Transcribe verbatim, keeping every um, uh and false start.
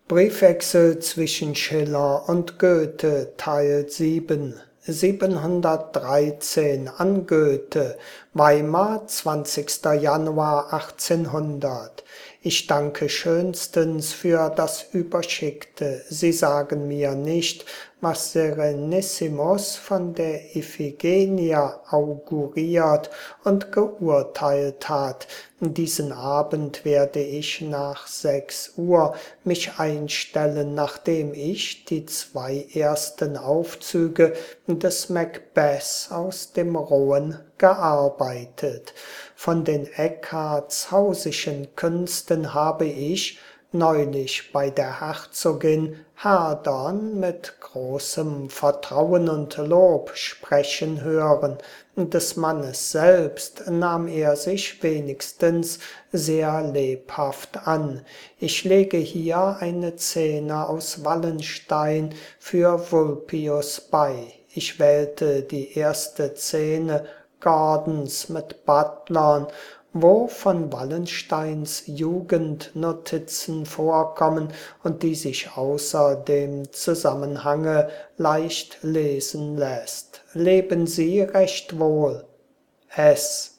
Briefwechsel zwischen Schiller und Goethe, Teil sieben, siebenhundertdreizehn an Goethe, Weimar, zwanzigster Januar achtzehnhundert. Ich danke schönstens für das Überschickte. Sie sagen mir nicht, was Serenissimus von der Iphigenia auguriert und geurteilt hat. Diesen Abend werde ich nach sechs Uhr mich einstellen, nachdem ich die zwei ersten Aufzüge des Macbeth aus dem Rohen gearbeitet. Von den eckartshausischen Künsten habe ich neulich bei der Herzogin Herdern mit großem Vertrauen und Lob sprechen hören. Des Mannes selbst nahm er sich wenigstens sehr lebhaft an. Ich lege hier eine Szene aus Wallenstein für Vulpius bei. Ich wählte die erste Szene Gordons mit Butlern, wo von Wallensteins Jugendnotizen vorkommen und die sich außer dem Zusammenhange leicht lesen lässt. Leben Sie recht wohl. S